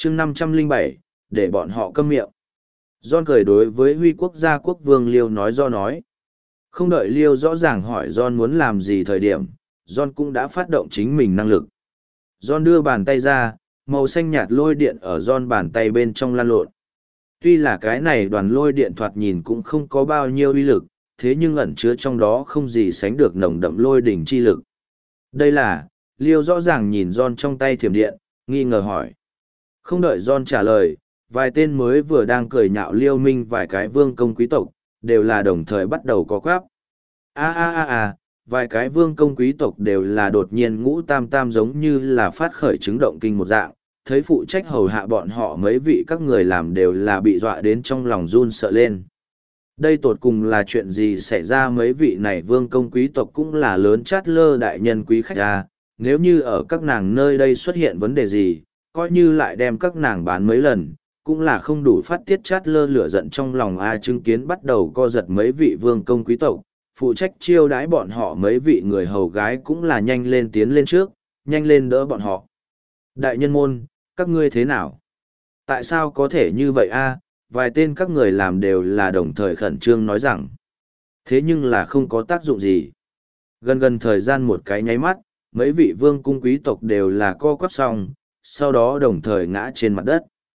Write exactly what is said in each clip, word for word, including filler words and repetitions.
chương năm trăm lẻ bảy, để bọn họ câm miệng. John cười đối với Huy quốc gia quốc vương Liêu nói do nói. Không đợi Liêu rõ ràng hỏi John muốn làm gì thời điểm, John cũng đã phát động chính mình năng lực. John đưa bàn tay ra, màu xanh nhạt lôi điện ở John bàn tay bên trong lan lộn. Tuy là cái này đoàn lôi điện thoạt nhìn cũng không có bao nhiêu uy lực, thế nhưng ẩn chứa trong đó không gì sánh được nồng đậm lôi đỉnh chi lực. Đây là, Liêu rõ ràng nhìn John trong tay thiểm điện, nghi ngờ hỏi. Không đợi John trả lời, vài tên mới vừa đang cười nhạo Liêu Minh vài cái vương công quý tộc, đều là đồng thời bắt đầu có quáp. A a a a, vài cái vương công quý tộc đều là đột nhiên ngũ tam tam giống như là phát khởi chứng động kinh một dạng, thấy phụ trách hầu hạ bọn họ mấy vị các người làm đều là bị dọa đến trong lòng run sợ lên. Đây tột cùng là chuyện gì xảy ra, mấy vị này vương công quý tộc cũng là lớn chát lơ đại nhân quý khách à, nếu như ở các nàng nơi đây xuất hiện vấn đề gì, coi như lại đem các nàng bán mấy lần, cũng là không đủ phát tiết chát lơ lửa giận trong lòng a. Chứng kiến bắt đầu co giật mấy vị vương công quý tộc, phụ trách chiêu đãi bọn họ mấy vị người hầu gái cũng là nhanh lên tiến lên trước, nhanh lên đỡ bọn họ. Đại nhân môn, các ngươi thế nào? Tại sao có thể như vậy a? Vài tên các người làm đều là đồng thời khẩn trương nói rằng. Thế nhưng là không có tác dụng gì. Gần gần thời gian một cái nháy mắt, mấy vị vương cung quý tộc đều là co quắp xong, sau đó đồng thời ngã trên mặt đất.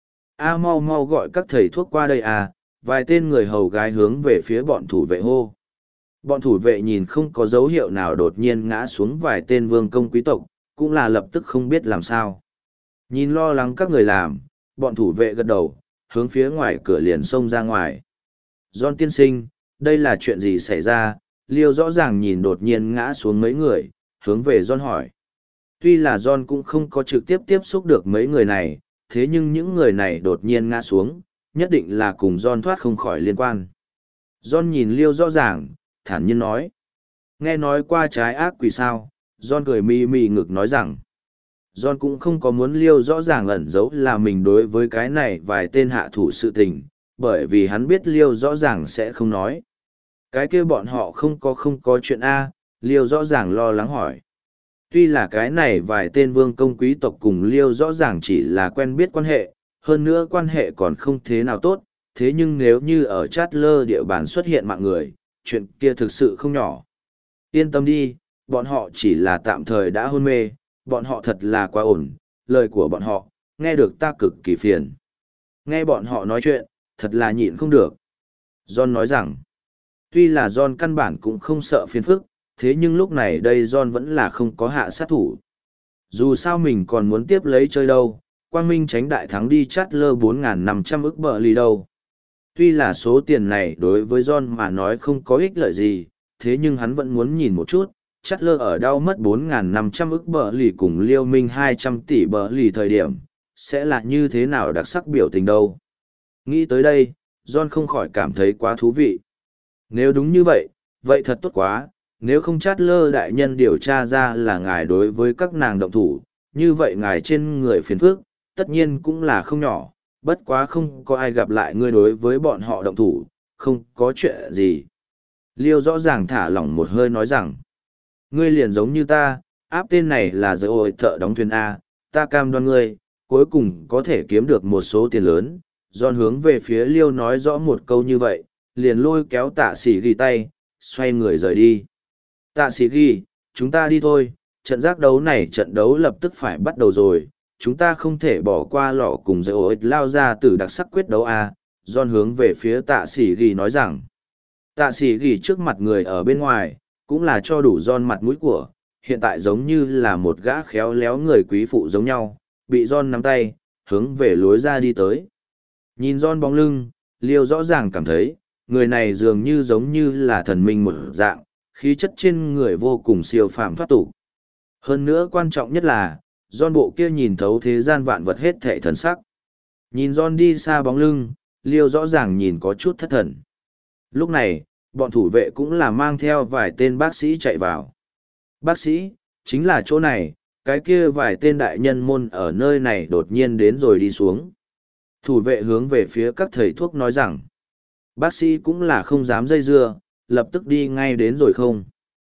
A mau mau gọi các thầy thuốc qua đây à, vài tên người hầu gái hướng về phía bọn thủ vệ hô. Bọn thủ vệ nhìn không có dấu hiệu nào đột nhiên ngã xuống vài tên vương công quý tộc, cũng là lập tức không biết làm sao. Nhìn lo lắng các người làm, bọn thủ vệ gật đầu, hướng phía ngoài cửa liền xông ra ngoài. John tiên sinh, đây là chuyện gì xảy ra? Liêu rõ ràng nhìn đột nhiên ngã xuống mấy người, hướng về John hỏi. Tuy là John cũng không có trực tiếp tiếp xúc được mấy người này, thế nhưng những người này đột nhiên ngã xuống, nhất định là cùng John thoát không khỏi liên quan. John nhìn Liêu rõ ràng, thản nhiên nói. Nghe nói qua trái ác quỷ sao? John cười mi mi ngực nói rằng. John cũng không có muốn Liêu rõ ràng ẩn giấu là mình đối với cái này vài tên hạ thủ sự tình, bởi vì hắn biết Liêu rõ ràng sẽ không nói. Cái kia bọn họ không có không có chuyện A, Liêu rõ ràng lo lắng hỏi. Tuy là cái này vài tên vương công quý tộc cùng Liêu rõ ràng chỉ là quen biết quan hệ, hơn nữa quan hệ còn không thế nào tốt, thế nhưng nếu như ở Chát Lơ địa bàn xuất hiện mạng người, chuyện kia thực sự không nhỏ. Yên tâm đi, bọn họ chỉ là tạm thời đã hôn mê, bọn họ thật là quá ổn, lời của bọn họ, nghe được ta cực kỳ phiền. Nghe bọn họ nói chuyện, thật là nhịn không được. John nói rằng, tuy là John căn bản cũng không sợ phiền phức, thế nhưng lúc này đây John vẫn là không có hạ sát thủ. Dù sao mình còn muốn tiếp lấy chơi đâu, Quang Minh tránh đại thắng đi Chát Lơ bốn nghìn năm trăm ức bờ lì đâu. Tuy là số tiền này đối với John mà nói không có ích lợi gì, thế nhưng hắn vẫn muốn nhìn một chút, Chát Lơ ở đâu mất bốn nghìn năm trăm ức bờ lì cùng Liêu Minh hai trăm tỷ bờ lì thời điểm, sẽ là như thế nào đặc sắc biểu tình đâu. Nghĩ tới đây, John không khỏi cảm thấy quá thú vị. Nếu đúng như vậy, vậy thật tốt quá, nếu không Chát Lơ đại nhân điều tra ra là ngài đối với các nàng động thủ, như vậy ngài trên người phiền phức, tất nhiên cũng là không nhỏ, bất quá không có ai gặp lại ngươi đối với bọn họ động thủ, không có chuyện gì. Liêu rõ ràng thả lỏng một hơi nói rằng, ngươi liền giống như ta, áp tên này là giới ôi thợ đóng thuyền A, ta cam đoan ngươi, cuối cùng có thể kiếm được một số tiền lớn. Giòn hướng về phía Liêu nói rõ một câu như vậy, liền lôi kéo tạ sĩ ghi tay, xoay người rời đi. Tạ sĩ ghi, chúng ta đi thôi, trận giác đấu này trận đấu lập tức phải bắt đầu rồi, chúng ta không thể bỏ qua lọ cùng giới ôi lao ra từ đặc sắc quyết đấu A. Giòn hướng về phía tạ sĩ ghi nói rằng, tạ sĩ ghi trước mặt người ở bên ngoài, cũng là cho đủ John mặt mũi của, hiện tại giống như là một gã khéo léo người quý phụ giống nhau, bị John nắm tay, hướng về lối ra đi tới. Nhìn John bóng lưng, Liêu rõ ràng cảm thấy, người này dường như giống như là thần minh một dạng, khí chất trên người vô cùng siêu phàm thoát tục. Hơn nữa quan trọng nhất là, John bộ kia nhìn thấu thế gian vạn vật hết thảy thần sắc. Nhìn John đi xa bóng lưng, Liêu rõ ràng nhìn có chút thất thần. Lúc này, bọn thủ vệ cũng là mang theo vài tên bác sĩ chạy vào. Bác sĩ, chính là chỗ này, cái kia vài tên đại nhân môn ở nơi này đột nhiên đến rồi đi xuống. Thủ vệ hướng về phía các thầy thuốc nói rằng, bác sĩ cũng là không dám dây dưa, lập tức đi ngay đến rồi không.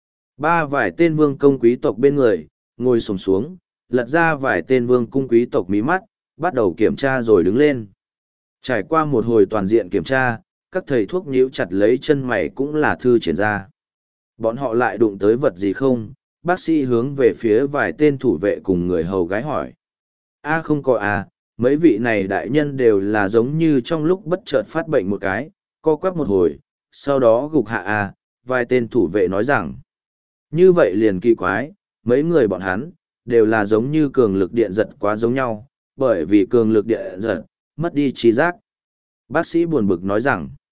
Ba vài tên vương công quý tộc bên người, ngồi xổm xuống, lật ra vài tên vương cung quý tộc mí mắt, bắt đầu kiểm tra rồi đứng lên. Trải qua một hồi toàn diện kiểm tra, các thầy thuốc nhíu chặt lấy chân mày cũng là thư triển ra. Bọn họ lại đụng tới vật gì không? Bác sĩ hướng về phía vài tên thủ vệ cùng người hầu gái hỏi. A không có à, mấy vị này đại nhân đều là giống như trong lúc bất chợt phát bệnh một cái, co quắp một hồi, sau đó gục hạ à, vài tên thủ vệ nói rằng. Như vậy liền kỳ quái, mấy người bọn hắn, đều là giống như cường lực điện giật quá giống nhau, bởi vì cường lực điện giật, mất đi trí giác. Bác sĩ buồn bực nói rằng,